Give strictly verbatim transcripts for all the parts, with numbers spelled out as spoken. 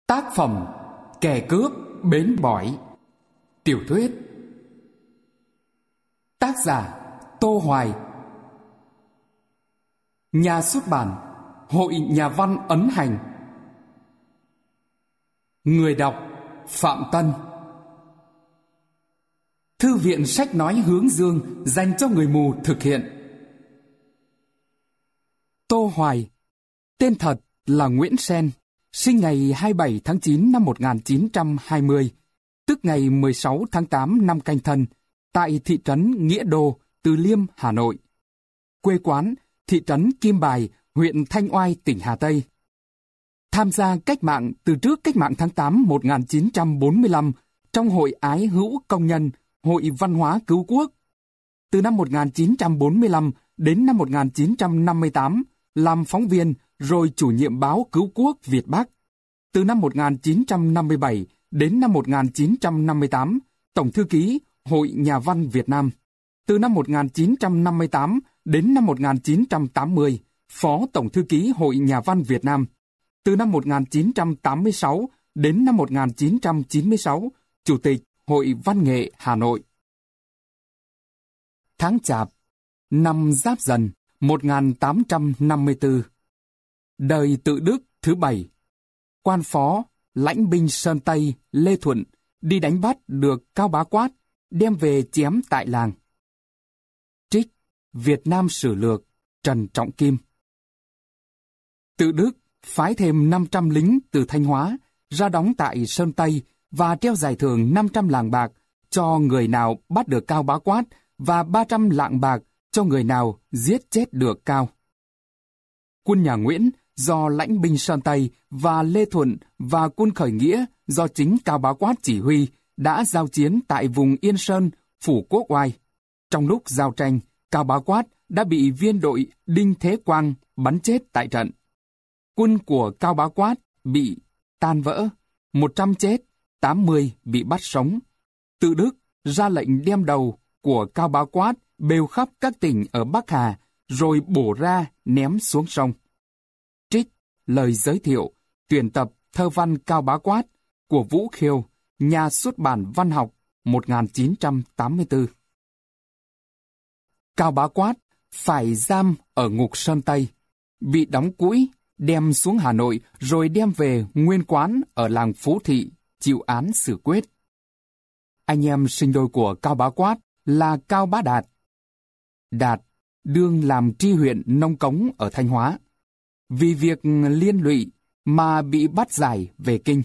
Tác phẩm Kẻ cướp bến bỏi. Tiểu thuyết. Tác giả Tô Hoài. Nhà xuất bản Hội Nhà văn Ấn Hành. Người đọc Phạm Tân. Thư viện Sách Nói Hướng Dương dành cho người mù thực hiện. Tô Hoài, tên thật là Nguyễn Sen, sinh ngày hai mươi bảy tháng chín năm một nghìn chín trăm hai mươi, tức ngày mười sáu tháng tám năm Canh Thân, tại thị trấn Nghĩa Đô, Từ Liêm, Hà Nội. Quê quán, thị trấn Kim Bài, huyện Thanh Oai, tỉnh Hà Tây. Tham gia cách mạng từ trước cách mạng tháng tám một nghìn chín trăm bốn mươi lăm trong Hội Ái Hữu Công nhân, Hội Văn hóa Cứu Quốc. Từ năm một nghìn chín trăm bốn mươi lăm đến năm một nghìn chín trăm năm mươi tám, làm phóng viên rồi chủ nhiệm báo Cứu Quốc Việt Bắc. Từ năm một nghìn chín trăm năm mươi bảy đến năm một nghìn chín trăm năm mươi tám, Tổng thư ký Hội Nhà văn Việt Nam. Từ năm một nghìn chín trăm năm mươi tám đến năm một nghìn chín trăm tám mươi, Phó Tổng thư ký Hội Nhà văn Việt Nam. Từ năm một nghìn chín trăm tám mươi sáu đến năm một nghìn chín trăm chín mươi sáu, Chủ tịch Hội Văn nghệ Hà Nội. Tháng Chạp, năm Giáp Dần, một nghìn tám trăm năm mươi tư. Đời Tự Đức thứ bảy. Quan phó, lãnh binh Sơn Tây, Lê Thuận, đi đánh bắt được Cao Bá Quát, đem về chém tại làng. Trích Việt Nam Sử Lược, Trần Trọng Kim. Tự Đức phái thêm năm trăm lính từ Thanh Hóa ra đóng tại Sơn Tây và treo giải thưởng năm trăm lạng bạc cho người nào bắt được Cao Bá Quát và ba trăm lạng bạc cho người nào giết chết được Cao. Quân nhà Nguyễn do lãnh binh Sơn Tây và Lê Thuận và quân khởi nghĩa do chính Cao Bá Quát chỉ huy đã giao chiến tại vùng Yên Sơn, Phủ Quốc Oai. Trong lúc giao tranh, Cao Bá Quát đã bị viên đội Đinh Thế Quang bắn chết tại trận. Quân của Cao Bá Quát bị tan vỡ, một trăm chết, tám mươi bị bắt sống. Tự Đức ra lệnh đem đầu của Cao Bá Quát bêu khắp các tỉnh ở Bắc Hà, rồi bổ ra ném xuống sông. Trích lời giới thiệu, tuyển tập thơ văn Cao Bá Quát của Vũ Khiêu, nhà xuất bản Văn học, một nghìn chín trăm tám mươi tư. Cao Bá Quát phải giam ở ngục Sơn Tây, bị đóng cũi, đem xuống Hà Nội rồi đem về nguyên quán ở làng Phú Thị, chịu án xử quyết. Anh em sinh đôi của Cao Bá Quát là Cao Bá Đạt. Đạt đương làm tri huyện Nông Cống ở Thanh Hóa. Vì việc liên lụy mà bị bắt giải về Kinh.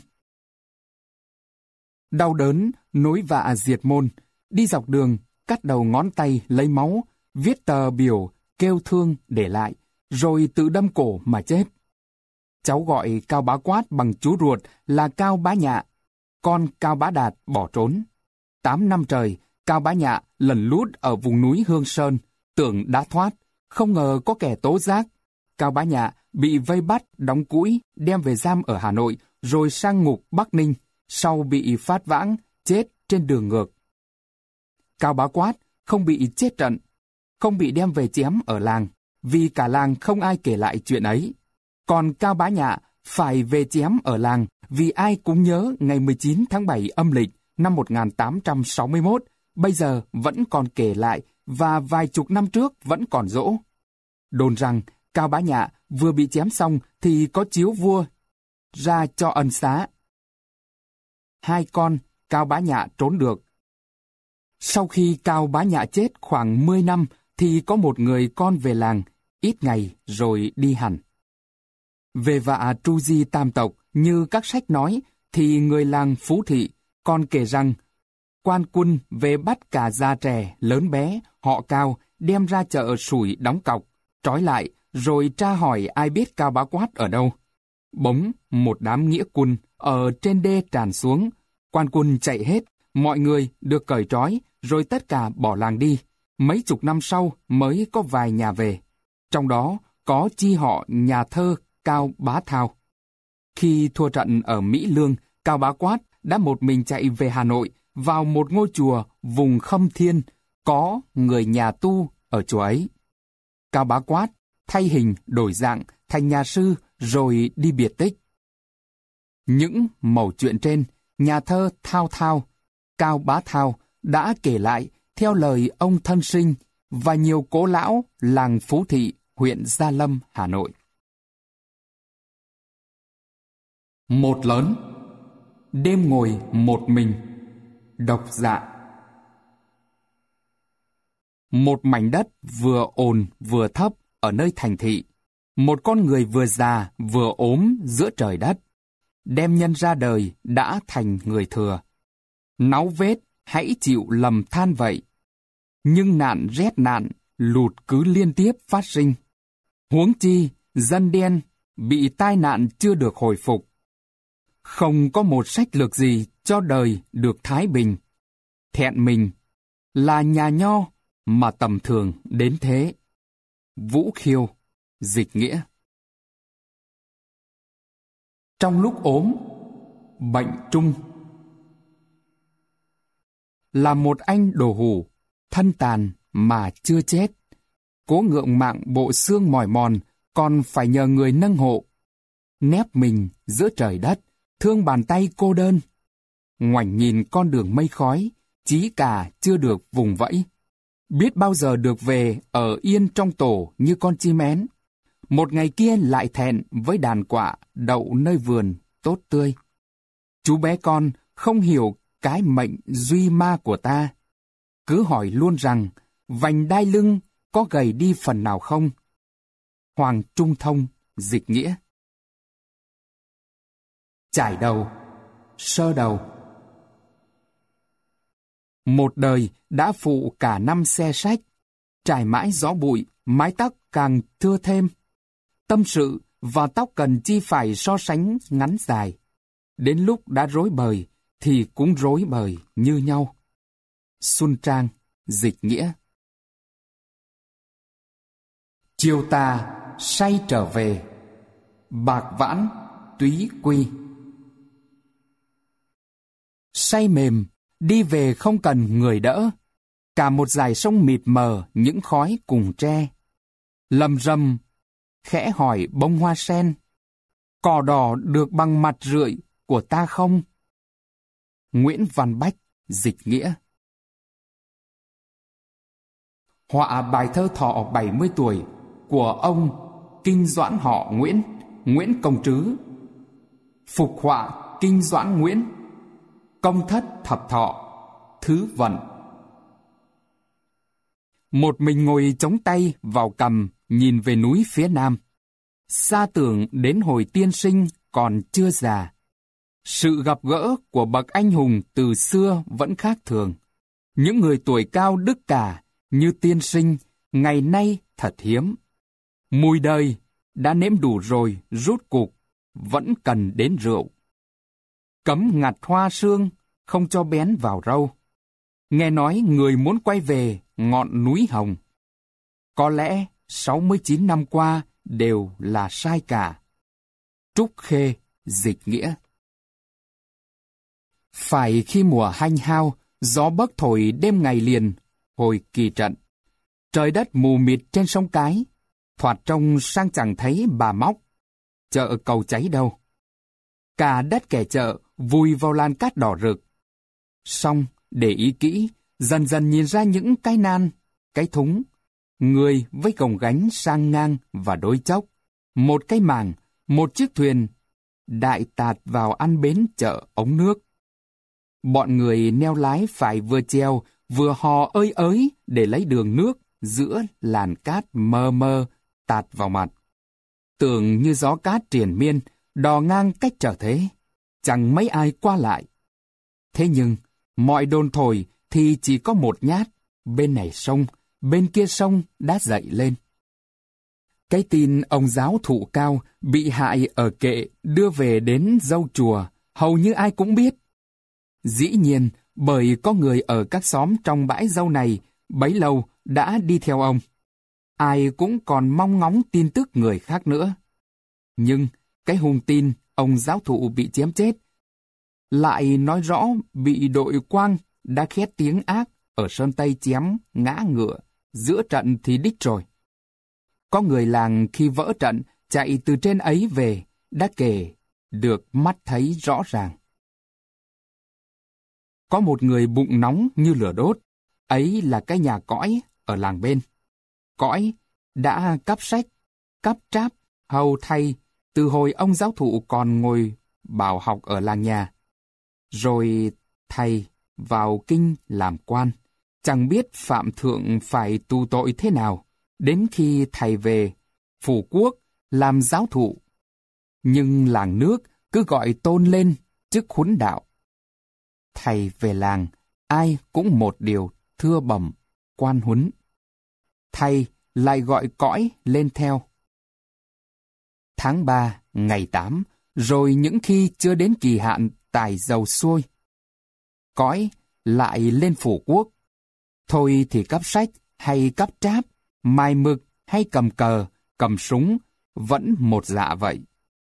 Đau đớn, nối vạ diệt môn, đi dọc đường, cắt đầu ngón tay lấy máu, viết tờ biểu, kêu thương để lại, rồi tự đâm cổ mà chết. Cháu gọi Cao Bá Quát bằng chú ruột là Cao Bá Nhạ, con Cao Bá Đạt bỏ trốn. Tám năm trời, Cao Bá Nhạ lẩn lút ở vùng núi Hương Sơn, tưởng đã thoát, không ngờ có kẻ tố giác. Cao Bá Nhạ bị vây bắt, đóng cũi, đem về giam ở Hà Nội, rồi sang ngục Bắc Ninh, sau bị phát vãng, chết trên đường ngược. Cao Bá Quát không bị chết trận, không bị đem về chém ở làng, vì cả làng không ai kể lại chuyện ấy. Còn Cao Bá Nhạ phải về chém ở làng vì ai cũng nhớ ngày mười chín tháng bảy âm lịch năm một nghìn tám trăm sáu mươi mốt, bây giờ vẫn còn kể lại và vài chục năm trước vẫn còn dỗ. Đồn rằng Cao Bá Nhạ vừa bị chém xong thì có chiếu vua ra cho ân xá. Hai con Cao Bá Nhạ trốn được. Sau khi Cao Bá Nhạ chết khoảng mười năm thì có một người con về làng, ít ngày rồi đi hẳn. Về vạ tru di tam tộc như các sách nói thì người làng Phú Thị còn kể rằng quan quân về bắt cả già trẻ, lớn bé, họ Cao đem ra chợ sủi đóng cọc, trói lại, rồi tra hỏi ai biết Cao Bá Quát ở đâu. Bỗng một đám nghĩa quân ở trên đê tràn xuống, quan quân chạy hết, mọi người được cởi trói, rồi tất cả bỏ làng đi. Mấy chục năm sau mới có vài nhà về. Trong đó có chi họ nhà thơ Cao Bá Thao. Khi thua trận ở Mỹ Lương, Cao Bá Quát đã một mình chạy về Hà Nội, vào một ngôi chùa vùng Khâm Thiên, có người nhà tu ở chùa ấy. Cao Bá Quát thay hình đổi dạng thành nhà sư rồi đi biệt tích. Những mẩu chuyện trên, nhà thơ Thao Thao, Cao Bá Thao đã kể lại theo lời ông thân sinh và nhiều cố lão làng Phú Thị, huyện Gia Lâm, Hà Nội. Một lớn, đêm ngồi một mình, độc dạ. Một mảnh đất vừa ồn vừa thấp ở nơi thành thị, một con người vừa già vừa ốm giữa trời đất, đem nhân ra đời đã thành người thừa. Náu vết hãy chịu lầm than vậy. Nhưng nạn rét nạn, lụt cứ liên tiếp phát sinh. Huống chi, dân đen bị tai nạn chưa được hồi phục. Không có một sách lược gì cho đời được thái bình. Thẹn mình là nhà nho mà tầm thường đến thế. Vũ Khiêu, dịch nghĩa. Trong lúc ốm, bệnh trung, là một anh đồ hủ, thân tàn mà chưa chết. Cố ngượng mạng bộ xương mỏi mòn, còn phải nhờ người nâng hộ. Nép mình giữa trời đất, thương bàn tay cô đơn. Ngoảnh nhìn con đường mây khói, chí cả chưa được vùng vẫy. Biết bao giờ được về ở yên trong tổ như con chim én. Một ngày kia lại thẹn với đàn quạ đậu nơi vườn tốt tươi. Chú bé con không hiểu cái mệnh duy ma của ta. Cứ hỏi luôn rằng, vành đai lưng có gầy đi phần nào không? Hoàng Trung Thông, dịch nghĩa. Trải đầu, sơ đầu. Một đời đã phụ cả năm xe sách, trải mãi gió bụi, mái tóc càng thưa thêm. Tâm sự và tóc cần chi phải so sánh ngắn dài. Đến lúc đã rối bời, thì cũng rối bời như nhau. Xuân Trang, dịch nghĩa. Chiều tà, say trở về. Bạc vãn, túy quy. Say mềm, đi về không cần người đỡ. Cả một dải sông mịt mờ những khói cùng tre. Lầm rầm, khẽ hỏi bông hoa sen. Cỏ đỏ được bằng mặt rượi của ta không? Nguyễn Văn Bách, dịch nghĩa. Họa bài thơ thọ bảy mươi tuổi của ông Kinh Doãn họ Nguyễn, Nguyễn Công Trứ. Phục họa Kinh Doãn Nguyễn, công thất thập thọ, thứ vận. Một mình ngồi chống tay vào cằm nhìn về núi phía nam. Xa tưởng đến hồi tiên sinh còn chưa già. Sự gặp gỡ của bậc anh hùng từ xưa vẫn khác thường. Những người tuổi cao đức cả như tiên sinh ngày nay thật hiếm. Mùi đời đã nếm đủ rồi rút cục, vẫn cần đến rượu. Cấm ngặt hoa sương, không cho bén vào râu. Nghe nói người muốn quay về ngọn núi Hồng. Có lẽ sáu mươi chín năm qua đều là sai cả. Trúc Khê, dịch nghĩa. Phải khi mùa hanh hao, gió bấc thổi đêm ngày liền, hồi kỳ trận. Trời đất mù mịt trên sông Cái, thoạt trông sang chẳng thấy bà móc. Chợ cầu cháy đâu. Cả đất kẻ chợ vùi vào lan cát đỏ rực. Xong, để ý kỹ, dần dần nhìn ra những cái nan, cái thúng, người với cồng gánh sang ngang và đối chốc, một cái màng, một chiếc thuyền, đại tạt vào ăn bến chợ ống nước. Bọn người neo lái phải vừa treo, vừa hò ơi ới để lấy đường nước giữa làn cát mơ mơ tạt vào mặt. Tưởng như gió cát triền miên, đò ngang cách trở thế, chẳng mấy ai qua lại. Thế nhưng, mọi đồn thổi thì chỉ có một nhát, bên này sông, bên kia sông đã dậy lên. Cái tin ông giáo thụ Cao bị hại ở kệ đưa về đến dâu chùa, hầu như ai cũng biết. Dĩ nhiên, bởi có người ở các xóm trong bãi dâu này bấy lâu đã đi theo ông. Ai cũng còn mong ngóng tin tức người khác nữa. Nhưng cái hùng tin ông giáo thụ bị chém chết lại nói rõ bị đội Quang đã khét tiếng ác ở Sơn Tây chém ngã ngựa, giữa trận thì đích rồi. Có người làng khi vỡ trận chạy từ trên ấy về đã kể được mắt thấy rõ ràng. Có một người bụng nóng như lửa đốt, ấy là cái nhà cõi ở làng bên. Cõi đã cắp sách, cắp tráp, hầu thầy từ hồi ông giáo thụ còn ngồi bảo học ở làng nhà. Rồi thầy vào kinh làm quan, chẳng biết phạm thượng phải tù tội thế nào, đến khi thầy về phủ quốc làm giáo thụ. Nhưng làng nước cứ gọi tôn lên chức huấn đạo. Thầy về làng, ai cũng một điều thưa bẩm, quan huấn. Thầy lại gọi cõi lên theo. Tháng ba, ngày tám, rồi những khi chưa đến kỳ hạn tải dầu xuôi, cõi lại lên phủ quốc. Thôi thì cắp sách hay cắp tráp, mài mực hay cầm cờ, cầm súng, vẫn một dạ vậy.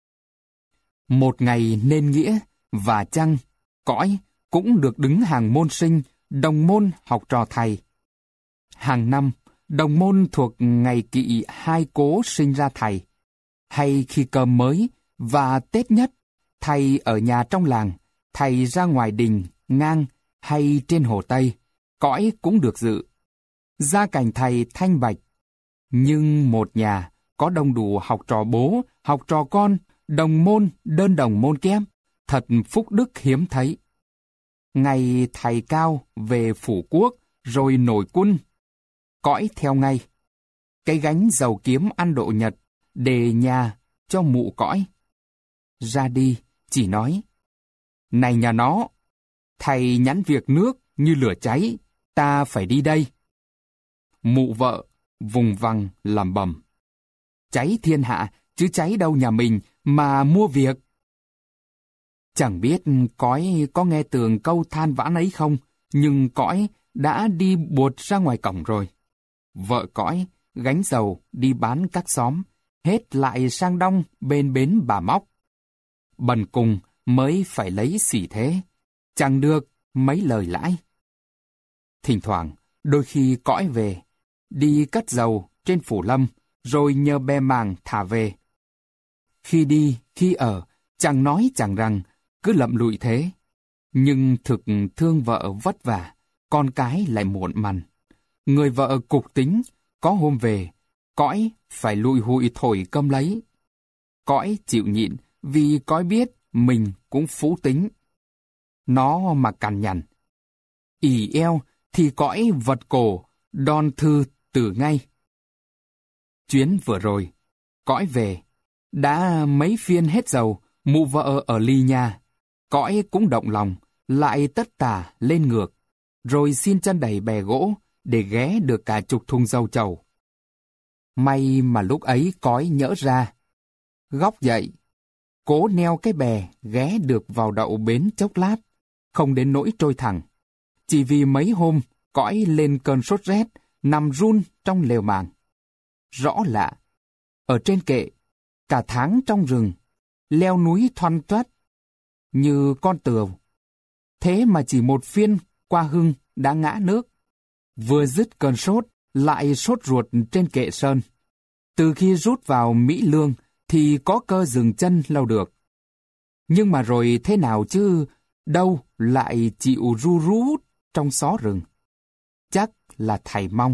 Một ngày nên nghĩa, và chăng, cõi cũng được đứng hàng môn sinh, đồng môn học trò thầy. Hàng năm, đồng môn thuộc ngày kỵ hai cố sinh ra thầy. Hay khi cơm mới và Tết nhất, thầy ở nhà trong làng, thầy ra ngoài đình, ngang hay trên hồ Tây, cõi cũng được dự. Gia cảnh thầy thanh bạch, nhưng một nhà có đông đủ học trò bố, học trò con, đồng môn, đơn đồng môn kém, thật phúc đức hiếm thấy. Ngày thầy cao về phủ quốc, rồi nổi quân, cõi theo ngay. Cái gánh dầu kiếm ăn độ nhật, đề nhà cho mụ cõi. Ra đi, chỉ nói, này nhà nó, thầy nhắn việc nước như lửa cháy, ta phải đi đây. Mụ vợ vùng vằng lẩm bẩm, cháy thiên hạ, chứ cháy đâu nhà mình mà mua việc. Chẳng biết cõi có nghe tường câu than vãn ấy không, nhưng cõi đã đi buột ra ngoài cổng rồi. Vợ cõi gánh dầu đi bán các xóm, hết lại sang đong bên bến Bà Móc. Bần cùng mới phải lấy xỉ thế, chẳng được mấy lời lãi. Thỉnh thoảng, đôi khi cõi về, đi cất dầu trên phủ lâm, rồi nhờ bè màng thả về. Khi đi, khi ở, chẳng nói chẳng rằng, cứ lậm lụi thế. Nhưng thực thương vợ vất vả, con cái lại muộn mằn. Người vợ cục tính, có hôm về, cõi phải lụi hụi thổi cơm lấy. Cõi chịu nhịn vì cõi biết mình cũng phú tính. Nó mà cằn nhằn, ỉ eo thì cõi vật cổ, đòn thư từ ngay. Chuyến vừa rồi, cõi về, đã mấy phiên hết dầu, mụ vợ ở ly nhà. Cõi cũng động lòng, lại tất tả lên ngược, rồi xin chân đẩy bè gỗ để ghé được cả chục thùng dầu trầu. May mà lúc ấy cõi nhỡ ra. Góc dậy, cố neo cái bè ghé được vào đậu bến chốc lát, không đến nỗi trôi thẳng. Chỉ vì mấy hôm cõi lên cơn sốt rét, nằm run trong lều màng. Rõ lạ, ở trên kệ, cả tháng trong rừng, leo núi thoăn toát, như con tường. Thế mà chỉ một phiên qua hưng đã ngã nước. Vừa dứt cơn sốt, lại sốt ruột trên kệ sơn. Từ khi rút vào Mỹ Lương thì có cơ dừng chân lâu được. Nhưng mà rồi thế nào chứ, đâu lại chịu ru rú trong xó rừng. Chắc là thầy mong.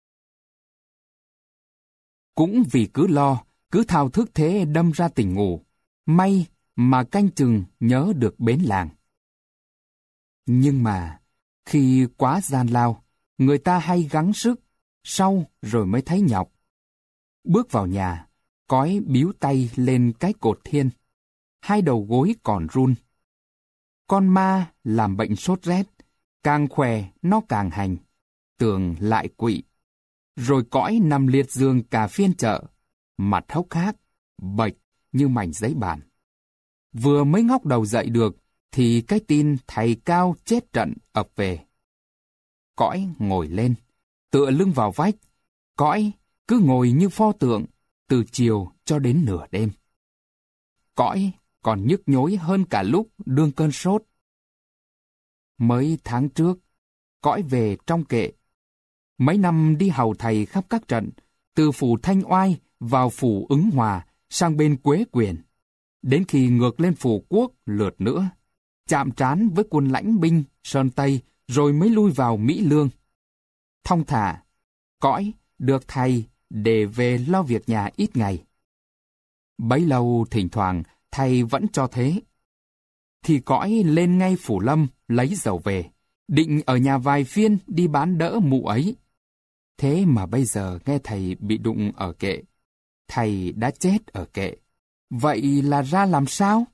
Cũng vì cứ lo, cứ thao thức thế đâm ra tỉnh ngủ. May mà canh chừng nhớ được bến làng. Nhưng mà, khi quá gian lao, người ta hay gắng sức, sau rồi mới thấy nhọc. Bước vào nhà, cõi bíu tay lên cái cột thiên. Hai đầu gối còn run. Con ma làm bệnh sốt rét, càng khỏe nó càng hành, tường lại quỵ. Rồi cõi nằm liệt giường cả phiên chợ, mặt hốc hác, bệch như mảnh giấy bản. Vừa mới ngóc đầu dậy được, thì cái tin thầy cao chết trận ập về. Cõi ngồi lên, tựa lưng vào vách. Cõi cứ ngồi như pho tượng, từ chiều cho đến nửa đêm. Cõi còn nhức nhối hơn cả lúc đương cơn sốt. Mấy tháng trước, cõi về trong kệ. Mấy năm đi hầu thầy khắp các trận, từ phủ Thanh Oai vào phủ Ứng Hòa sang bên Quế Quyền. đến khi ngược lên Phú Quốc lượt nữa, chạm trán với quân lãnh binh Sơn Tây rồi mới lui vào Mỹ Lương. Thong thả, cõi được thầy để về lo việc nhà ít ngày. Bấy lâu thỉnh thoảng thầy vẫn cho thế. Thì cõi lên ngay Phủ Lâm lấy dầu về, định ở nhà vài phiên đi bán đỡ mụ ấy. Thế mà bây giờ nghe thầy bị đụng ở kệ. Thầy đã chết ở kệ. Vậy là ra làm sao?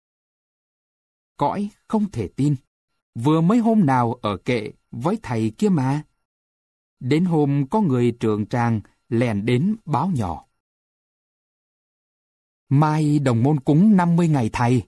Cõi không thể tin. Vừa mấy hôm nào ở kệ với thầy kia mà. Đến hôm có người trưởng tràng lèn đến báo nhỏ. Mai đồng môn cúng năm mươi ngày thầy.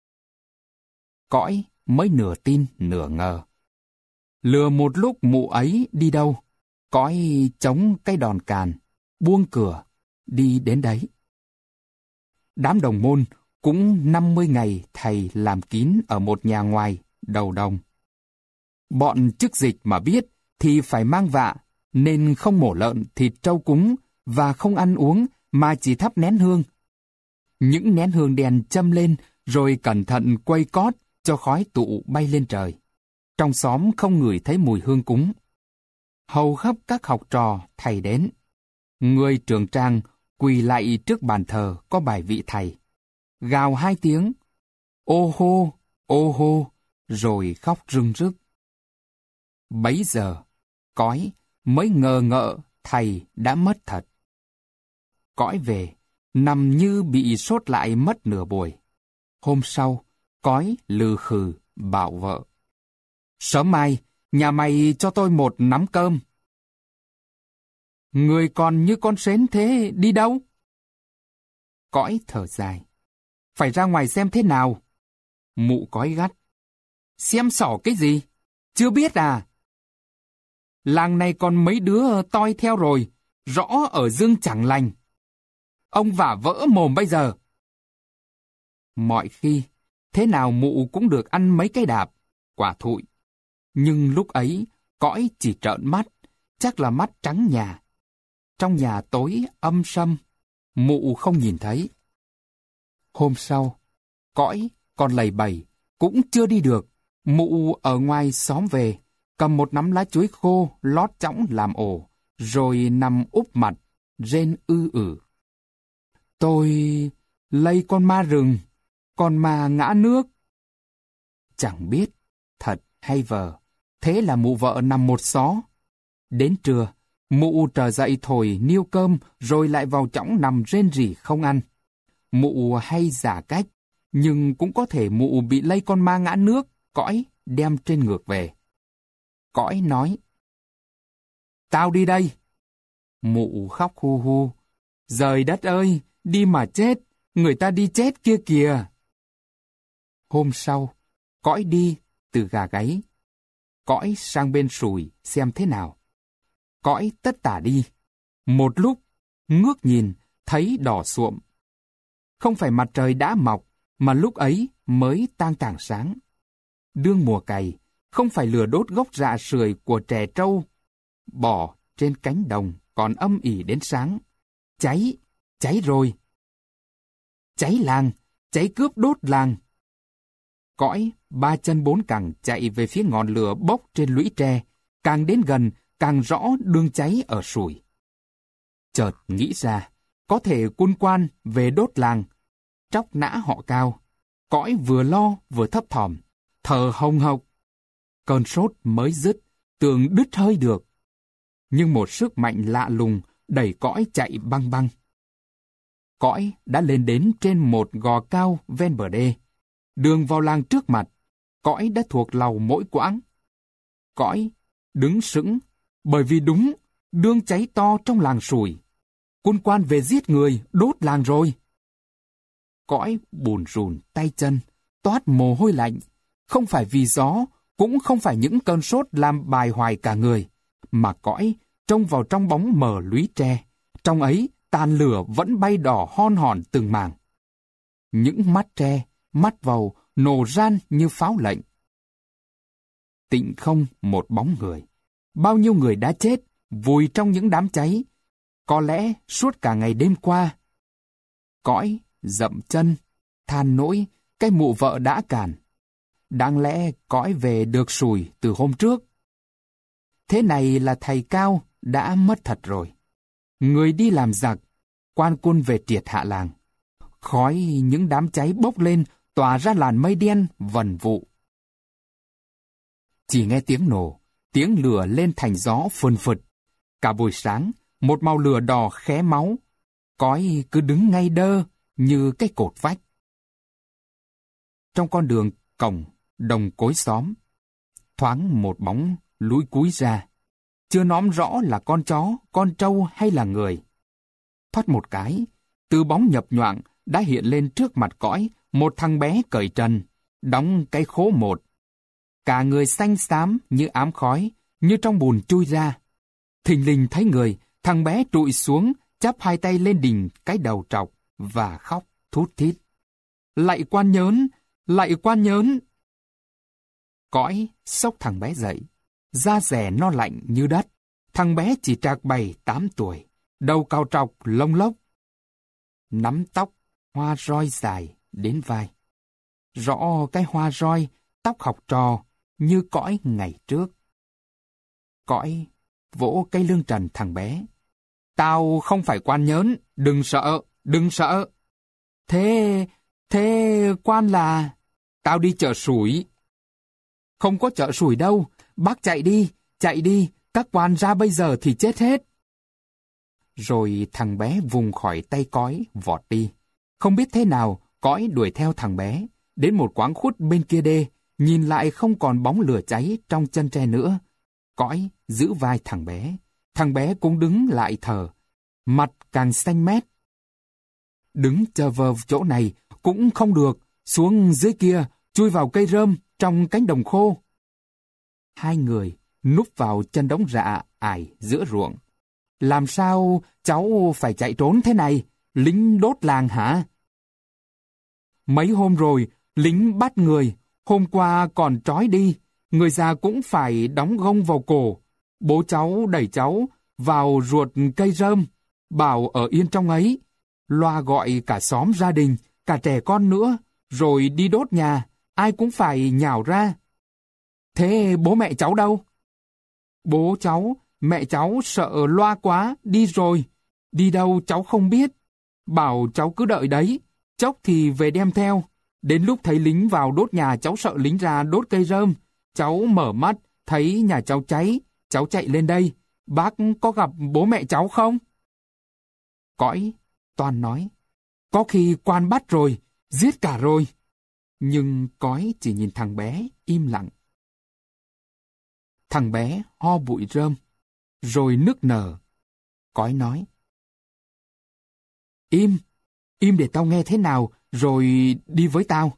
Cõi mới nửa tin nửa ngờ. Lừa một lúc mụ ấy đi đâu, cõi chống cái đòn càn, buông cửa, đi đến đấy. Đám đồng môn cũng năm mươi ngày thầy làm kín ở một nhà ngoài, đầu đồng. Bọn chức dịch mà biết thì phải mang vạ, nên không mổ lợn, thịt trâu cúng và không ăn uống mà chỉ thắp nén hương. Những nén hương đèn châm lên rồi cẩn thận quây cót cho khói tụ bay lên trời. Trong xóm không ngửi thấy mùi hương cúng. Hầu khắp các học trò thầy đến. Người trưởng tràng quỳ lạy trước bàn thờ có bài vị thầy. Gào hai tiếng, ô hô, ô hô, rồi khóc rưng rức. Bấy giờ, cõi mới ngờ ngợ thầy đã mất thật. Cõi về, nằm như bị sốt lại mất nửa buổi. Hôm sau, cõi lừ khừ bảo vợ. Sớm mai, nhà mày cho tôi một nắm cơm. Người còn như con sến thế đi đâu? Cõi thở dài. Phải ra ngoài xem thế nào. Mụ cõi gắt. Xem xỏ cái gì? Chưa biết à? Làng này còn mấy đứa toi theo rồi, rõ ở dương chẳng lành. Ông vả vỡ mồm bây giờ. Mọi khi, thế nào mụ cũng được ăn mấy cái đạp, quả thụi. Nhưng lúc ấy, cõi chỉ trợn mắt, chắc là mắt trắng nhà. Trong nhà tối âm sâm, mụ không nhìn thấy. Hôm sau, cõi còn lầy bầy, cũng chưa đi được. Mụ ở ngoài xóm về, cầm một nắm lá chuối khô lót chõng làm ổ, rồi nằm úp mặt, rên ư ử. Tôi lây con ma rừng, con ma ngã nước. Chẳng biết, thật hay vờ, thế là mụ vợ nằm một xó. Đến trưa, mụ trở dậy thổi niêu cơm rồi lại vào chõng nằm rên rỉ không ăn. Mụ hay giả cách, nhưng cũng có thể mụ bị lây con ma ngã nước, cõi đem trên ngược về. Cõi nói, tao đi đây. Mụ khóc hu hu, giời đất ơi, đi mà chết, người ta đi chết kia kìa. Hôm sau, cõi đi từ gà gáy. Cõi sang bên sùi xem thế nào. Cõi tất tả đi. Một lúc, ngước nhìn, thấy đỏ suộm. Không phải mặt trời đã mọc, mà lúc ấy mới tang tảng sáng. Đương mùa cày, không phải lửa đốt gốc rạ sưởi của trẻ trâu. Bò trên cánh đồng còn âm ỉ đến sáng. Cháy, cháy rồi. Cháy làng, cháy cướp đốt làng. Cõi ba chân bốn cẳng chạy về phía ngọn lửa bốc trên lũy tre, càng đến gần càng rõ đương cháy ở sùi. Chợt nghĩ ra, có thể quân quan về đốt làng, tróc nã họ Cao. Cõi vừa lo vừa thấp thỏm, thở hồng hộc. Cơn sốt mới dứt, tưởng đứt hơi được. Nhưng một sức mạnh lạ lùng đẩy cõi chạy băng băng. Cõi đã lên đến trên một gò cao ven bờ đê. Đường vào làng trước mặt, cõi đã thuộc lầu mỗi quãng. Cõi đứng sững, bởi vì đúng, đương cháy to trong làng sùi. Quân quan về giết người, đốt làng rồi. Cõi bùn rùn tay chân, toát mồ hôi lạnh. Không phải vì gió, cũng không phải những cơn sốt làm bài hoài cả người, mà cõi trông vào trong bóng mờ lũy tre. Trong ấy, tàn lửa vẫn bay đỏ hon hòn từng mảng. Những mắt tre, mắt vầu nổ ran như pháo lệnh. Tịnh không một bóng người. Bao nhiêu người đã chết, vùi trong những đám cháy. Có lẽ suốt cả ngày đêm qua. Cõi dậm chân, than nỗi cái mụ vợ đã càn. Đáng lẽ cõi về được sủi từ hôm trước. Thế này là thầy Cao đã mất thật rồi. Người đi làm giặc, quan quân về triệt hạ làng. Khói những đám cháy bốc lên, tỏa ra làn mây đen vần vụ. Chỉ nghe tiếng nổ, tiếng lửa lên thành gió phơn phật. Cả buổi sáng, một màu lửa đỏ khé máu. Cói cứ đứng ngay đơ như cái cột vách. Trong con đường cổng, đồng cối xóm, thoáng một bóng lúi cúi ra. Chưa nóm rõ là con chó, con trâu hay là người. Thoát một cái, từ bóng nhập nhoạng đã hiện lên trước mặt cõi một thằng bé cởi trần, đóng cái khố một. Cả người xanh xám như ám khói, như trong bùn chui ra. Thình lình thấy người, thằng bé trụi xuống, chắp hai tay lên đỉnh cái đầu trọc và khóc thút thít. Lạy quan nhớn, lạy quan nhớn. Cõi xốc thằng bé dậy, da rẻ nó lạnh như đất. Thằng bé chỉ trạc bảy tám tuổi, đầu cào trọc lông lốc. Nắm tóc, hoa roi dài đến vai. Rõ cái hoa roi, tóc học trò như cõi ngày trước. Cõi vỗ cây lưng trần thằng bé. Tao không phải quan nhớn, đừng sợ, đừng sợ. Thế, thế quan là... Tao đi chợ sủi. Không có chợ sủi đâu, bác chạy đi, chạy đi, các quan ra bây giờ thì chết hết. Rồi thằng bé vùng khỏi tay cõi, vọt đi. Không biết thế nào, cõi đuổi theo thằng bé, đến một quãng khuất bên kia đê, nhìn lại không còn bóng lửa cháy trong chân tre nữa. Cõi giữ vai thằng bé, thằng bé cũng đứng lại thở, mặt càng xanh mét. Đứng chờ vờ chỗ này cũng không được, xuống dưới kia, chui vào cây rơm trong cánh đồng khô. Hai người núp vào chân đống rạ ải giữa ruộng. Làm sao cháu phải chạy trốn thế này? Lính đốt làng hả? Mấy hôm rồi, lính bắt người. Hôm qua còn trói đi. Người già cũng phải đóng gông vào cổ. Bố cháu đẩy cháu vào ruột cây rơm, bảo ở yên trong ấy. Loa gọi cả xóm gia đình, cả trẻ con nữa, rồi đi đốt nhà. Ai cũng phải nhào ra. Thế bố mẹ cháu đâu? Bố cháu, mẹ cháu sợ loa quá, đi rồi. Đi đâu cháu không biết. Bảo cháu cứ đợi đấy, chốc thì về đem theo. Đến lúc thấy lính vào đốt nhà, cháu sợ lính ra đốt cây rơm. Cháu mở mắt, thấy nhà cháu cháy, cháu chạy lên đây. Bác có gặp bố mẹ cháu không? Cõi toan nói, có khi quan bắt rồi, giết cả rồi. Nhưng cõi chỉ nhìn thằng bé, im lặng. Thằng bé ho bụi rơm, rồi nức nở. Cõi nói, im, im để tao nghe thế nào, rồi đi với tao.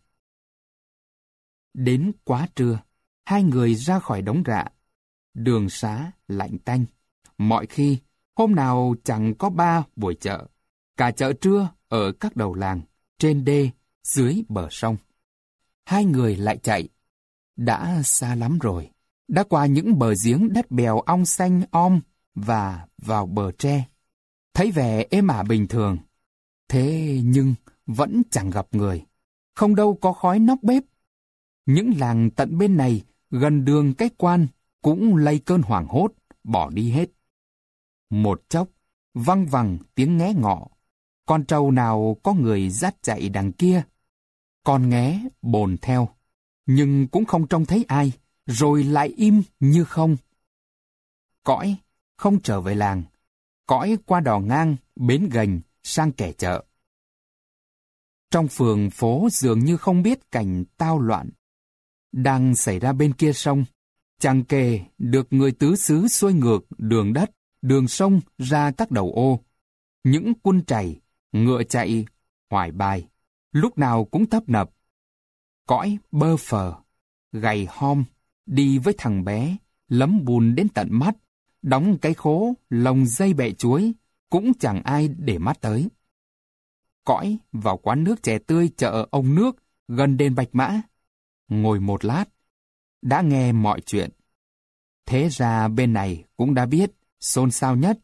Đến quá trưa, hai người ra khỏi đống rạ. Đường xá lạnh tanh. Mọi khi, hôm nào chẳng có ba buổi chợ. Cả chợ trưa ở các đầu làng, trên đê, dưới bờ sông. Hai người lại chạy. Đã xa lắm rồi. Đã qua những bờ giếng đất bèo ong xanh om và vào bờ tre. Thấy vẻ êm ả bình thường. Thế nhưng vẫn chẳng gặp người. Không đâu có khói nóc bếp. Những làng tận bên này, gần đường cái quan, cũng lây cơn hoảng hốt, bỏ đi hết. Một chốc, văng vẳng tiếng nghé ngọ. Con trâu nào có người dắt chạy đằng kia. Con nghé bồn theo, nhưng cũng không trông thấy ai, rồi lại im như không. Cõi không trở về làng. Cõi qua đò ngang, bến gành, sang kẻ chợ. Trong phường phố dường như không biết cảnh tao loạn đang xảy ra bên kia sông. Chẳng kể được người tứ xứ xuôi ngược đường đất, đường sông ra các đầu ô. Những quân chảy, ngựa chạy, hoài bài, lúc nào cũng tấp nập. Cõi bơ phờ, gầy hom, đi với thằng bé, lấm bùn đến tận mắt, đóng cái khố, lồng dây bẹ chuối, cũng chẳng ai để mắt tới. Cõi vào quán nước chè tươi chợ ông Nước, gần đền Bạch Mã. Ngồi một lát, đã nghe mọi chuyện. Thế ra bên này cũng đã biết, xôn xao nhất.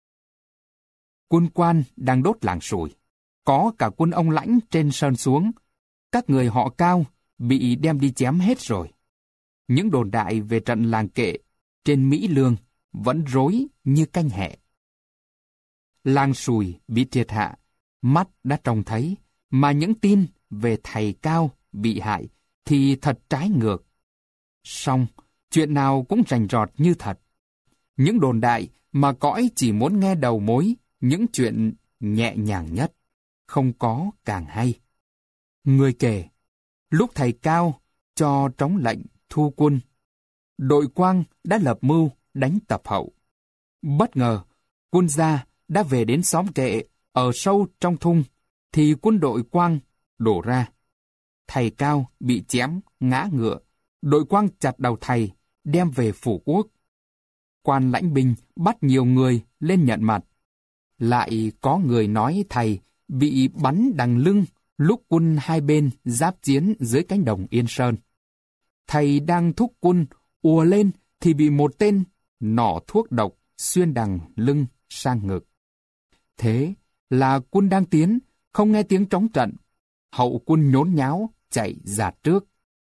Quân quan đang đốt làng sủi. Có cả quân ông lãnh trên sơn xuống, các người họ Cao bị đem đi chém hết rồi. Những đồn đại về trận làng Kệ trên Mỹ Lương vẫn rối như canh hẹ. Làng Sùi bị triệt hạ, mắt đã trông thấy, mà những tin về thầy Cao bị hại thì thật trái ngược. Song, chuyện nào cũng rành rọt như thật. Những đồn đại mà cõi chỉ muốn nghe đầu mối, những chuyện nhẹ nhàng nhất, không có càng hay. Người kể, lúc thầy Cao cho trống lệnh thu quân, đội Quang đã lập mưu đánh tập Hậu. Bất ngờ, quân Gia đã về đến xóm Kệ ở sâu trong thung, thì quân đội Quang đổ ra. Thầy Cao bị chém, ngã ngựa, đội Quang chặt đầu thầy, đem về phủ quốc. Quan lãnh binh bắt nhiều người lên nhận mặt. Lại có người nói thầy bị bắn đằng lưng lúc quân hai bên giáp chiến dưới cánh đồng Yên Sơn. Thầy đang thúc quân ùa lên thì bị một tên nỏ thuốc độc xuyên đằng lưng sang ngực. Thế là quân đang tiến, không nghe tiếng trống trận. Hậu quân nhốn nháo chạy dạt trước.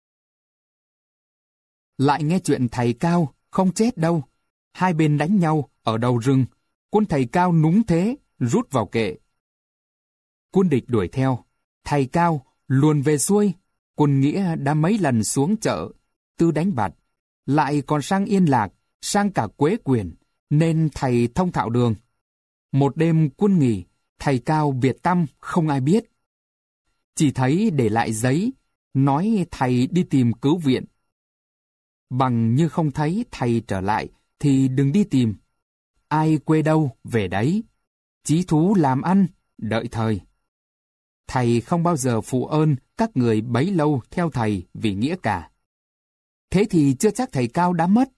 Lại nghe chuyện thầy Cao không chết đâu. Hai bên đánh nhau ở đầu rừng. Quân thầy Cao núng thế, rút vào Kệ. Quân địch đuổi theo. Thầy Cao luồn về xuôi. Quân Nghĩa đã mấy lần xuống chợ, tư đánh bạt. Lại còn sang Yên Lạc, sang cả Quế Quyền, nên thầy thông thạo đường. Một đêm quân nghỉ, thầy Cao biệt tâm không ai biết. Chỉ thấy để lại giấy, nói thầy đi tìm cứu viện. Bằng như không thấy thầy trở lại, thì đừng đi tìm. Ai quê đâu, về đấy. Chí thú làm ăn, đợi thời. Thầy không bao giờ phụ ơn các người bấy lâu theo thầy vì nghĩa cả. Thế thì chưa chắc thầy Cao đã mất.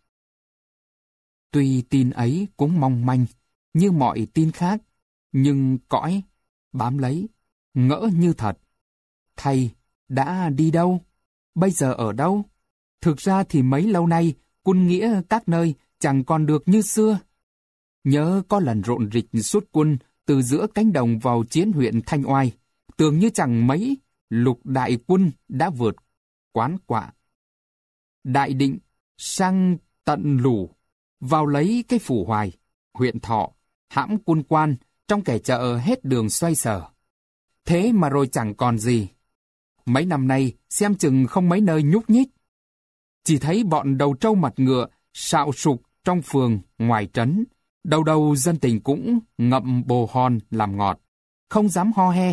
Tuy tin ấy cũng mong manh, như mọi tin khác, nhưng cõi, bám lấy, ngỡ như thật. Thầy đã đi đâu? Bây giờ ở đâu? Thực ra thì mấy lâu nay, quân nghĩa các nơi chẳng còn được như xưa. Nhớ có lần rộn rịch xuất quân từ giữa cánh đồng vào chiến huyện Thanh Oai, tưởng như chẳng mấy, lục đại quân đã vượt Quán Quạ, Đại Định sang tận Lủ, vào lấy cái Phủ Hoài, huyện Thọ, hãm quân Quan trong kẻ chợ hết đường xoay sở. Thế mà rồi chẳng còn gì. Mấy năm nay xem chừng không mấy nơi nhúc nhích. Chỉ thấy bọn đầu trâu mặt ngựa sạo sục trong phường ngoài trấn, đầu đầu dân tình cũng ngậm bồ hòn làm ngọt, không dám ho he.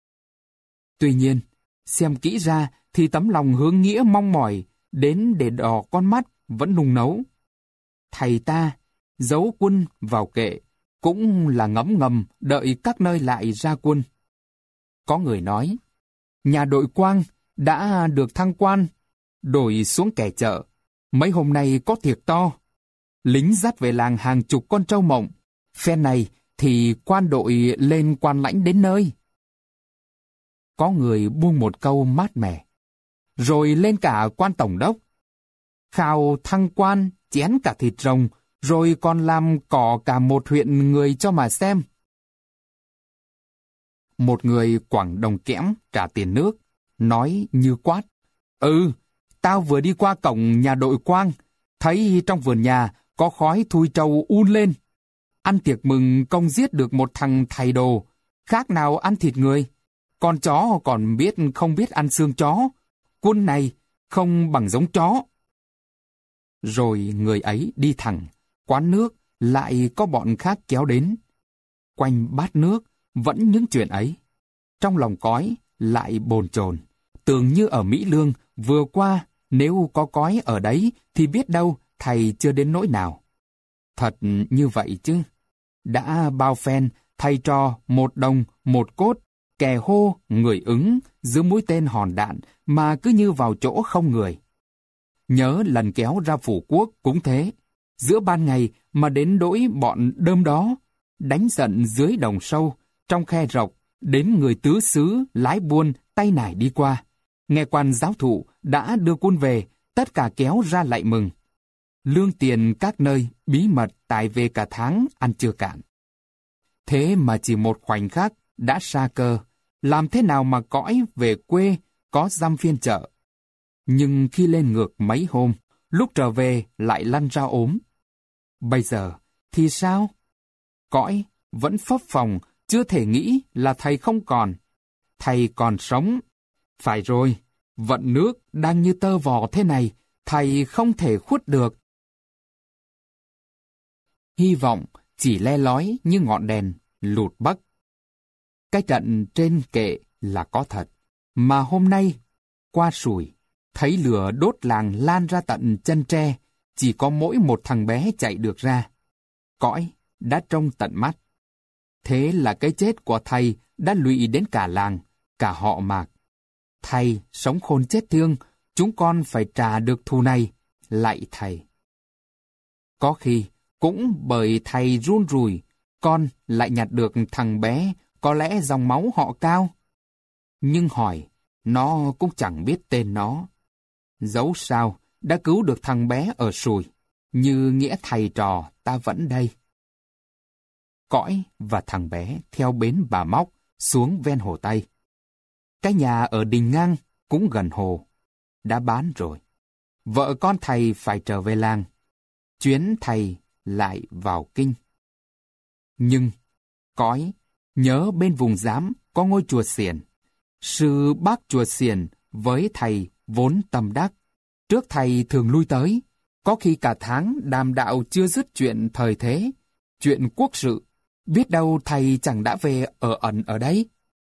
Tuy nhiên, xem kỹ ra thì tấm lòng hướng nghĩa mong mỏi đến để đỏ con mắt vẫn nung nấu. Thầy ta giấu quân vào Kệ cũng là ngấm ngầm đợi các nơi lại ra quân. Có người nói, nhà đội Quang đã được thăng quan, đổi xuống kẻ chợ. Mấy hôm nay có tiệc to. Lính dắt về làng hàng chục con trâu mộng. Phen này thì quan đội lên quan lãnh đến nơi. Có người buông một câu mát mẻ. Rồi lên cả quan tổng đốc. Khao thăng quan, chén cả thịt rồng, rồi còn làm cỏ cả một huyện người cho mà xem. Một người Quảng Đồng Kẽm trả tiền nước, nói như quát. Ừ, tao vừa đi qua cổng nhà đội Quang, thấy trong vườn nhà có khói thui trâu un lên. Ăn tiệc mừng công giết được một thằng thầy đồ, khác nào ăn thịt người. Con chó còn biết không biết ăn xương chó, quân này không bằng giống chó. Rồi người ấy đi thẳng, quán nước lại có bọn khác kéo đến. Quanh bát nước vẫn những chuyện ấy. Trong lòng cói lại bồn chồn, tưởng như ở Mỹ Lương vừa qua, nếu có cói ở đấy thì biết đâu thầy chưa đến nỗi nào. Thật như vậy chứ. Đã bao phen thầy trò một đồng một cốt, kẻ hô người ứng giữa mũi tên hòn đạn mà cứ như vào chỗ không người. Nhớ lần kéo ra phủ quốc cũng thế. Giữa ban ngày mà đến đỗi bọn đơm đó, đánh giận dưới đồng sâu, trong khe rộc, đến người tứ xứ lái buôn tay nải đi qua. Nghe quan giáo thụ đã đưa quân về, tất cả kéo ra lại mừng. Lương tiền các nơi bí mật tài về cả tháng ăn chưa cạn. Thế mà chỉ một khoảnh khắc đã xa cơ, làm thế nào mà cõi về quê có dăm phiên chợ. Nhưng khi lên ngược mấy hôm, lúc trở về lại lăn ra ốm. Bây giờ thì sao? Cõi vẫn phấp phồng, chưa thể nghĩ là thầy không còn. Thầy còn sống. Phải rồi, vận nước đang như tơ vò thế này, thầy không thể khuất được. Hy vọng chỉ le lói như ngọn đèn, lụt bắc. Cái trận trên kệ là có thật, mà hôm nay, qua sủi, thấy lửa đốt làng lan ra tận chân tre, chỉ có mỗi một thằng bé chạy được ra. Cõi đã trông tận mắt. Thế là cái chết của thầy đã lụy đến cả làng, cả họ Mạc. Thầy sống khôn chết thương, chúng con phải trả được thù này, lạy thầy. Có khi, cũng bởi thầy run rủi, con lại nhặt được thằng bé, có lẽ dòng máu họ Cao. Nhưng hỏi, nó cũng chẳng biết tên nó. Dẫu sao, đã cứu được thằng bé ở sùi, như nghĩa thầy trò ta vẫn đây. Cõi và thằng bé theo bến Bà Móc xuống ven hồ Tây. Cái nhà ở Đình Ngang cũng gần hồ. Đã bán rồi. Vợ con thầy phải trở về làng. Chuyến thầy lại vào kinh. Nhưng, Cõi nhớ bên vùng Giám có ngôi chùa Xiển. Sư bác chùa Xiển với thầy vốn tâm đắc. Trước thầy thường lui tới, có khi cả tháng đàm đạo chưa dứt chuyện thời thế, chuyện quốc sự, biết đâu thầy chẳng đã về ở ẩn ở đấy.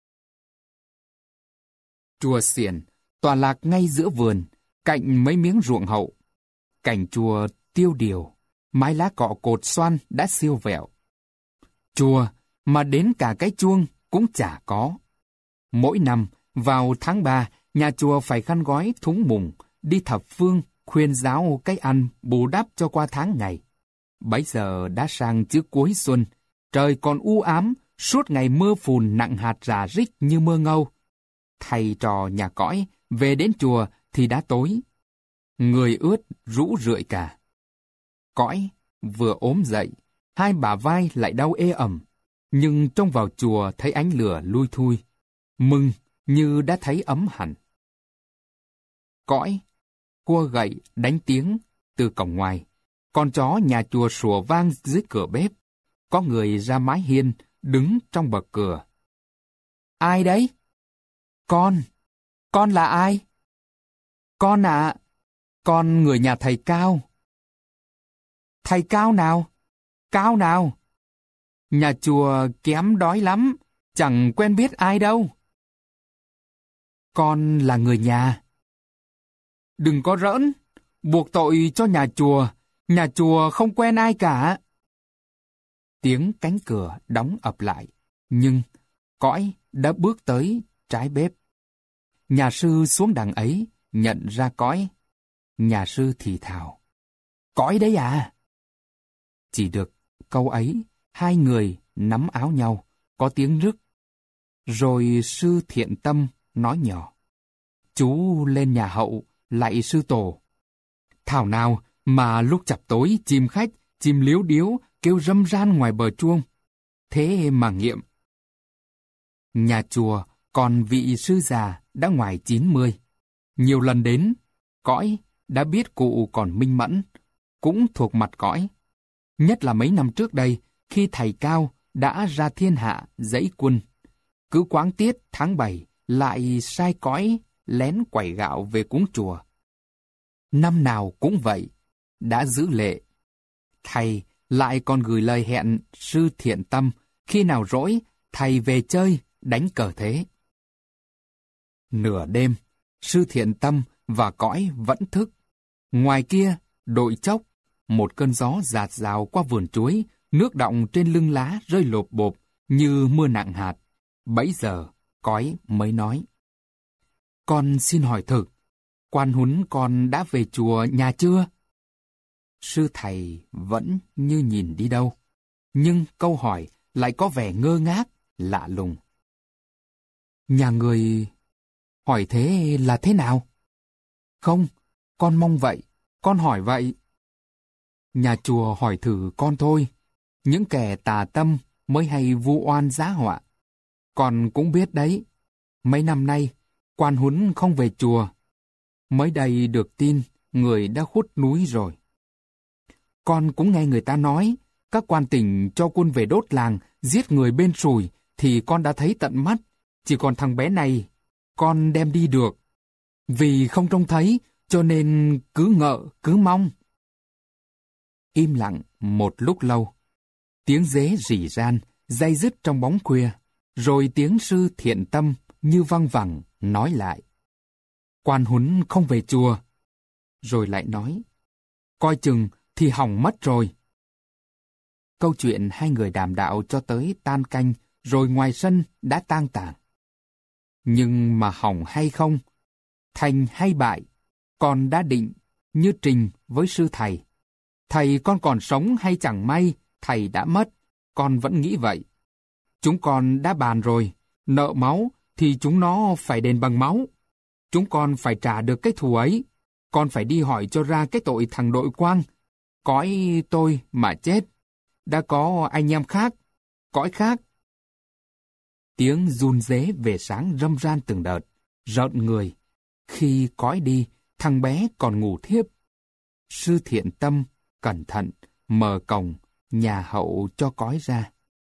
Chùa Xiển tọa lạc ngay giữa vườn, cạnh mấy miếng ruộng hậu. Cảnh chùa tiêu điều, mái lá cọ cột xoan đã siêu vẹo. Chùa mà đến cả cái chuông cũng chả có. Mỗi năm, vào tháng ba, nhà chùa phải khăn gói thúng mùng, đi thập phương, khuyên giáo cái ăn bù đắp cho qua tháng ngày. Bấy giờ đã sang chữ cuối xuân, trời còn u ám, suốt ngày mưa phùn nặng hạt rả rích như mưa ngâu. Thầy trò nhà Cõi về đến chùa thì đã tối. Người ướt rũ rượi cả. Cõi vừa ốm dậy, hai bả vai lại đau ê ẩm, nhưng trông vào chùa thấy ánh lửa lui thui, mừng như đã thấy ấm hẳn. Cõi cua gậy đánh tiếng từ cổng ngoài, con chó nhà chùa sủa vang dưới cửa bếp, có người ra mái hiên đứng trong bậc cửa. Ai đấy? Con. Con là ai? Con ạ, à, con người nhà thầy Cao. Thầy Cao nào? Cao nào? Nhà chùa kém đói lắm, chẳng quen biết ai đâu. Con là người nhà. Đừng có rỡn, buộc tội cho nhà chùa, nhà chùa không quen ai cả. Tiếng cánh cửa đóng ập lại, nhưng Cõi đã bước tới trái bếp. Nhà sư xuống đằng ấy, nhận ra Cõi. Nhà sư thì thào. Cõi đấy à? Chỉ được câu ấy, hai người nắm áo nhau, có tiếng rức. Rồi sư Thiện Tâm nói nhỏ. Chú lên nhà hậu, lạy sư tổ. Thảo nào mà lúc chập tối chim khách, chim liếu điếu kêu râm ran ngoài bờ chuông. Thế mà nghiệm. Nhà chùa còn vị sư già đã ngoài chín mươi. Nhiều lần đến, Cõi đã biết cụ còn minh mẫn, cũng thuộc mặt Cõi. Nhất là mấy năm trước đây, khi thầy Cao đã ra thiên hạ dãy quân. Cứ quáng tiết tháng bảy lại sai Cõi lén quẩy gạo về cúng chùa. Năm nào cũng vậy, đã giữ lệ. Thầy lại còn gửi lời hẹn sư Thiện Tâm, khi nào rỗi, thầy về chơi, đánh cờ thế. Nửa đêm, sư Thiện Tâm và Cõi vẫn thức. Ngoài kia, đội chốc, một cơn gió rạt rào qua vườn chuối, nước đọng trên lưng lá rơi lộp bộp như mưa nặng hạt. Bấy giờ, Cõi mới nói. Con xin hỏi thực, quan huấn con đã về chùa nhà chưa? Sư thầy vẫn như nhìn đi đâu, nhưng câu hỏi lại có vẻ ngơ ngác, lạ lùng. Nhà người... hỏi thế là thế nào? Không, con mong vậy, con hỏi vậy. Nhà chùa hỏi thử con thôi, những kẻ tà tâm mới hay vu oan giá họa. Con cũng biết đấy, mấy năm nay, Quan Huấn không về chùa. Mới đây được tin, người đã khuất núi rồi. Con cũng nghe người ta nói, các quan tỉnh cho quân về đốt làng, giết người bên sùi, thì con đã thấy tận mắt. Chỉ còn thằng bé này, con đem đi được. Vì không trông thấy, cho nên cứ ngợ, cứ mong. Im lặng một lúc lâu. Tiếng dế rỉ ran, day dứt trong bóng khuya. Rồi tiếng sư Thiện Tâm như văng vẳng nói lại. Quan Huấn không về chùa. Rồi lại nói, coi chừng thì hỏng mất rồi. Câu chuyện hai người đàm đạo cho tới tan canh, rồi ngoài sân đã tang tảng. Nhưng mà hỏng hay không, thành hay bại, con đã định như Trình với sư thầy. Thầy con còn sống hay chẳng may, thầy đã mất, con vẫn nghĩ vậy. Chúng con đã bàn rồi, nợ máu thì chúng nó phải đền bằng máu. Chúng con phải trả được cái thù ấy. Con phải đi hỏi cho ra cái tội thằng Đội Quang. Cõi tôi mà chết. Đã có anh em khác, cõi khác. Tiếng run rế về sáng râm ran từng đợt, rợn người. Khi cõi đi, thằng bé còn ngủ thiếp. Sư Thiện Tâm, cẩn thận, mở cổng, nhà hậu cho cõi ra.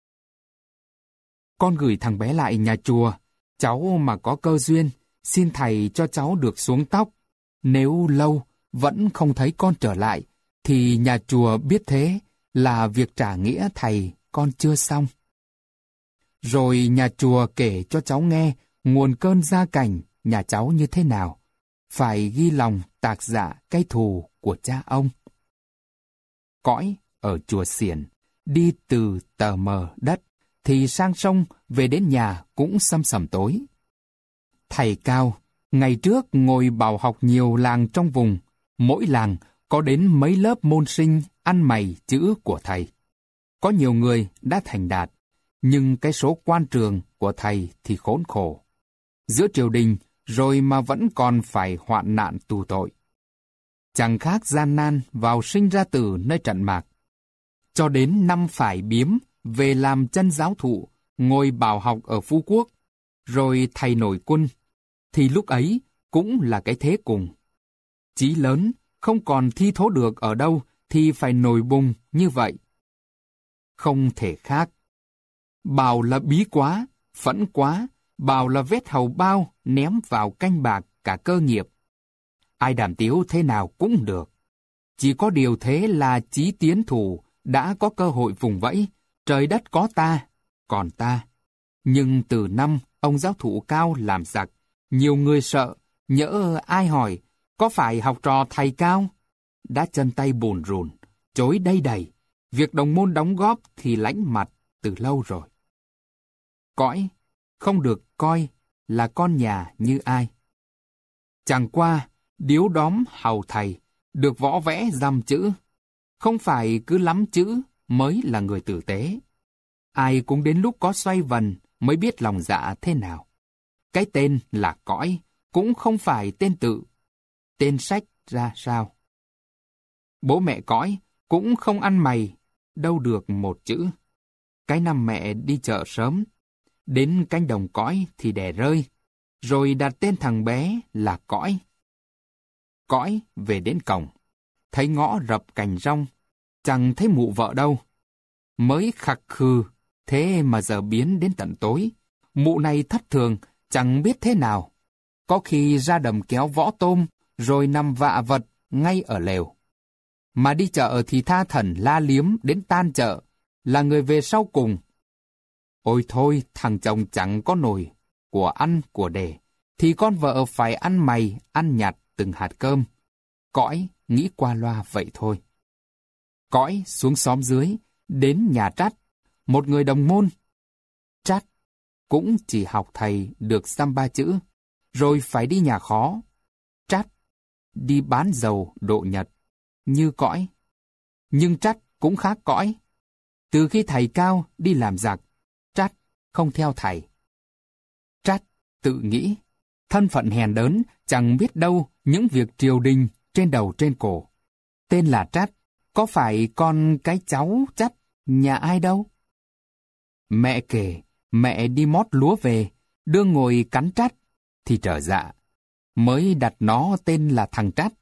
Con gửi thằng bé lại nhà chùa. Cháu mà có cơ duyên, xin thầy cho cháu được xuống tóc. Nếu lâu vẫn không thấy con trở lại, thì nhà chùa biết thế là việc trả nghĩa thầy con chưa xong. Rồi nhà chùa kể cho cháu nghe nguồn cơn gia cảnh nhà cháu như thế nào. Phải ghi lòng tạc dạ cái thù của cha ông. Cõi ở chùa Xiển, đi từ tờ mờ đất, thì sang sông về đến nhà cũng săm sầm tối. Thầy Cao, ngày trước ngồi bảo học nhiều làng trong vùng, mỗi làng có đến mấy lớp môn sinh ăn mày chữ của thầy. Có nhiều người đã thành đạt, nhưng cái số quan trường của thầy thì khốn khổ. Giữa triều đình rồi mà vẫn còn phải hoạn nạn tù tội. Chẳng khác gian nan vào sinh ra tử nơi trận mạc. Cho đến năm phải biếm về làm chân giáo thụ, ngồi bảo học ở Phú Quốc, rồi thầy nổi quân, thì lúc ấy cũng là cái thế cùng. Chí lớn, không còn thi thố được ở đâu thì phải nổi bùng như vậy. Không thể khác. Bảo là bí quá, phẫn quá, bảo là vết hầu bao ném vào canh bạc cả cơ nghiệp. Ai đàm tiếu thế nào cũng được. Chỉ có điều thế là chí tiến thủ đã có cơ hội vùng vẫy, trời đất có ta, còn ta. Nhưng từ năm ông giáo thụ Cao làm giặc, nhiều người sợ, nhỡ ai hỏi, có phải học trò thầy Cao? Đã chân tay bùn rùn, chối đây đầy, việc đồng môn đóng góp thì lãnh mặt từ lâu rồi. Cõi, không được coi là con nhà như ai. Chẳng qua, điếu đóm hầu thầy, được võ vẽ dăm chữ. Không phải cứ lắm chữ mới là người tử tế. Ai cũng đến lúc có xoay vần mới biết lòng dạ thế nào. Cái tên là Cõi cũng không phải tên tự. Tên sách ra sao? Bố mẹ Cõi cũng không ăn mày, đâu được một chữ. Cái năm mẹ đi chợ sớm, đến cánh đồng Cõi thì đẻ rơi, rồi đặt tên thằng bé là Cõi. Cõi về đến cổng, thấy ngõ rập cành rong, chẳng thấy mụ vợ đâu. Mới khặc khừ, thế mà giờ biến đến tận tối. Mụ này thất thường, chẳng biết thế nào. Có khi ra đầm kéo võ tôm, rồi nằm vạ vật ngay ở lều. Mà đi chợ thì tha thẩn la liếm đến tan chợ, là người về sau cùng. Ôi thôi, thằng chồng chẳng có nồi của ăn của để, thì con vợ phải ăn mày, ăn nhặt từng hạt cơm. Cõi nghĩ qua loa vậy thôi. Cõi xuống xóm dưới, đến nhà Trát, một người đồng môn. Trát cũng chỉ học thầy được dăm ba chữ, rồi phải đi nhà khó. Trát đi bán dầu độ nhật, như Cõi. Nhưng Trát cũng khác Cõi. Từ khi thầy Cao đi làm giặc, Trát không theo thầy. Trát tự nghĩ, thân phận hèn đớn, chẳng biết đâu những việc triều đình trên đầu trên cổ. Tên là Trát, có phải con cái cháu Trát nhà ai đâu? Mẹ kể, mẹ đi mót lúa về, đưa ngồi cắn Trát. thì trở dạ, mới đặt nó tên là thằng Trát.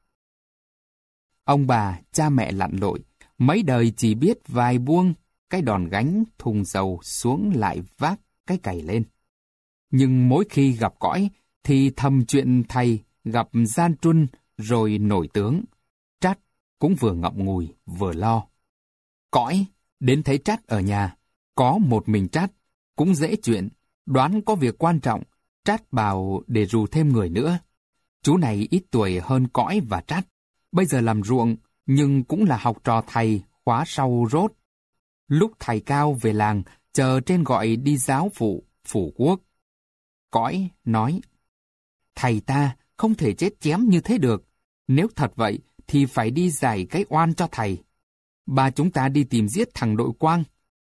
Ông bà, cha mẹ lặn lội, mấy đời chỉ biết vài buông cái đòn gánh thùng dầu xuống lại vác cái cày lên. Nhưng mỗi khi gặp cõi, thì thầm chuyện thầy gặp gian truân rồi nổi tướng. Trát cũng vừa ngậm ngùi vừa lo. Cõi đến thấy Trát ở nhà, có một mình Trát, cũng dễ chuyện, đoán có việc quan trọng, Trát bảo để rủ thêm người nữa. Chú này ít tuổi hơn Cõi và Trát, bây giờ làm ruộng, nhưng cũng là học trò thầy khóa sau rốt. Lúc thầy Cao về làng, chờ trên gọi đi giáo phụ, phủ quốc. Cõi nói, thầy ta không thể chết chém như thế được, nếu thật vậy thì phải đi giải cái oan cho thầy. Bà chúng ta đi tìm giết thằng Đội Quang.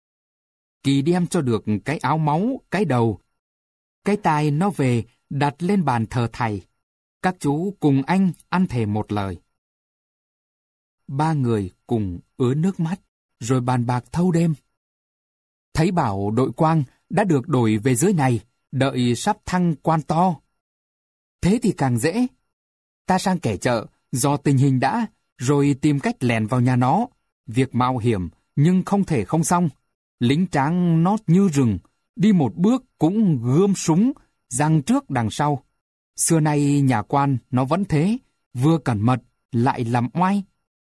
Kỳ đem cho được cái áo máu, cái đầu, cái tai nó về đặt lên bàn thờ thầy. Các chú cùng anh ăn thề một lời. Ba người cùng ứa nước mắt, rồi bàn bạc thâu đêm. Thấy bảo Đội Quang đã được đổi về dưới này, đợi sắp thăng quan to. Thế thì càng dễ. Ta sang kẻ chợ, do tình hình đã, rồi tìm cách lèn vào nhà nó. Việc mạo hiểm, nhưng không thể không xong. Lính tráng nó như rừng, đi một bước cũng gươm súng, giằng trước đằng sau. Xưa nay nhà quan nó vẫn thế, vừa cẩn mật, lại làm oai.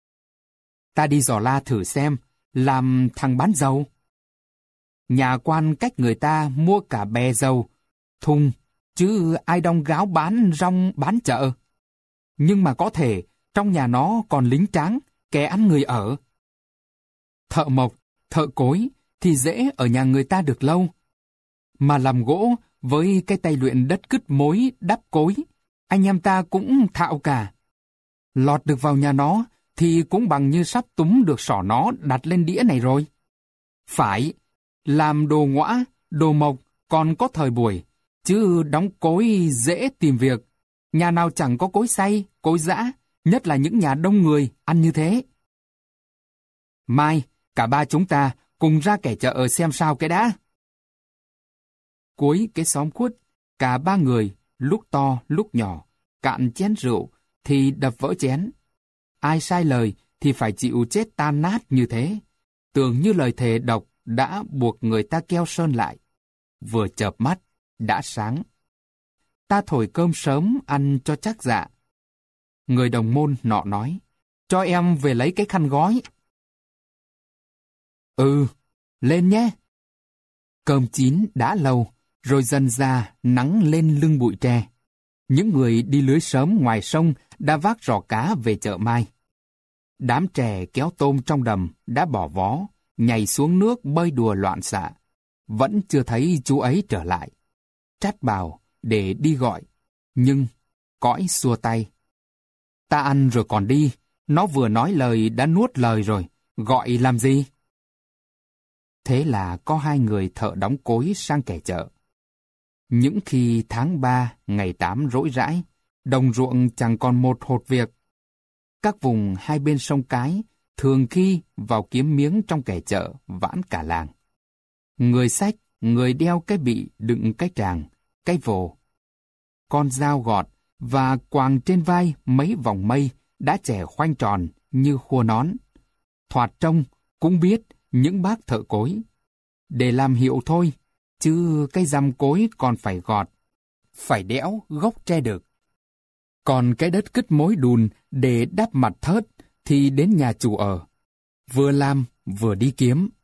Ta đi dò la thử xem, làm thằng bán dầu. Nhà quan cách người ta mua cả bè dầu, thùng, chứ ai đong gáo bán rong bán chợ. Nhưng mà có thể, trong nhà nó còn lính tráng, kẻ ăn người ở. Thợ mộc, thợ cối, thì dễ ở nhà người ta được lâu. Mà làm gỗ, với cái tay luyện đất cứt mối đắp cối, anh em ta cũng thạo cả. Lọt được vào nhà nó, thì cũng bằng như sắp túm được sỏ nó đặt lên đĩa này rồi. Phải, làm đồ ngõa, đồ mộc còn có thời buổi, chứ đóng cối dễ tìm việc. Nhà nào chẳng có cối xay, cối giã, nhất là những nhà đông người ăn như thế. Mai, cả ba chúng ta cùng ra kẻ chợ xem sao cái đã. Cuối cái xóm Khuất, cả ba người, lúc to lúc nhỏ, cạn chén rượu thì đập vỡ chén. Ai sai lời thì phải chịu chết tan nát như thế. Tưởng như lời thề độc đã buộc người ta keo sơn lại. Vừa chợp mắt, đã sáng. Ta thổi cơm sớm ăn cho chắc dạ. Người đồng môn nọ nói, cho em về lấy cái khăn gói. Ừ, lên nhé. Cơm chín đã lâu, rồi dần ra nắng lên lưng bụi tre. Những người đi lưới sớm ngoài sông đã vác giỏ cá về chợ Mai. Đám trẻ kéo tôm trong đầm đã bỏ vó, nhảy xuống nước bơi đùa loạn xạ. Vẫn chưa thấy chú ấy trở lại. Trát bảo để đi gọi, nhưng Cõi xua tay. Ta ăn rồi còn đi, nó vừa nói lời đã nuốt lời rồi, gọi làm gì? Thế là có hai người thợ đóng cối sang kẻ chợ. Những khi tháng ba, ngày tám rỗi rãi, đồng ruộng chẳng còn một hột việc. Các vùng hai bên sông Cái thường khi vào kiếm miếng trong kẻ chợ vãn cả làng. Người xách, người đeo cái bị đựng cái tràng, cái vồ, con dao gọt và quàng trên vai mấy vòng mây đã chẻ khoanh tròn như khua nón. Thoạt trông cũng biết những bác thợ cối. Để làm hiệu thôi, chứ cái răm cối còn phải gọt, phải đẽo gốc tre được. Còn cái đất cứt mối đùn để đắp mặt thớt thì đến nhà chủ ở. Vừa làm vừa đi kiếm.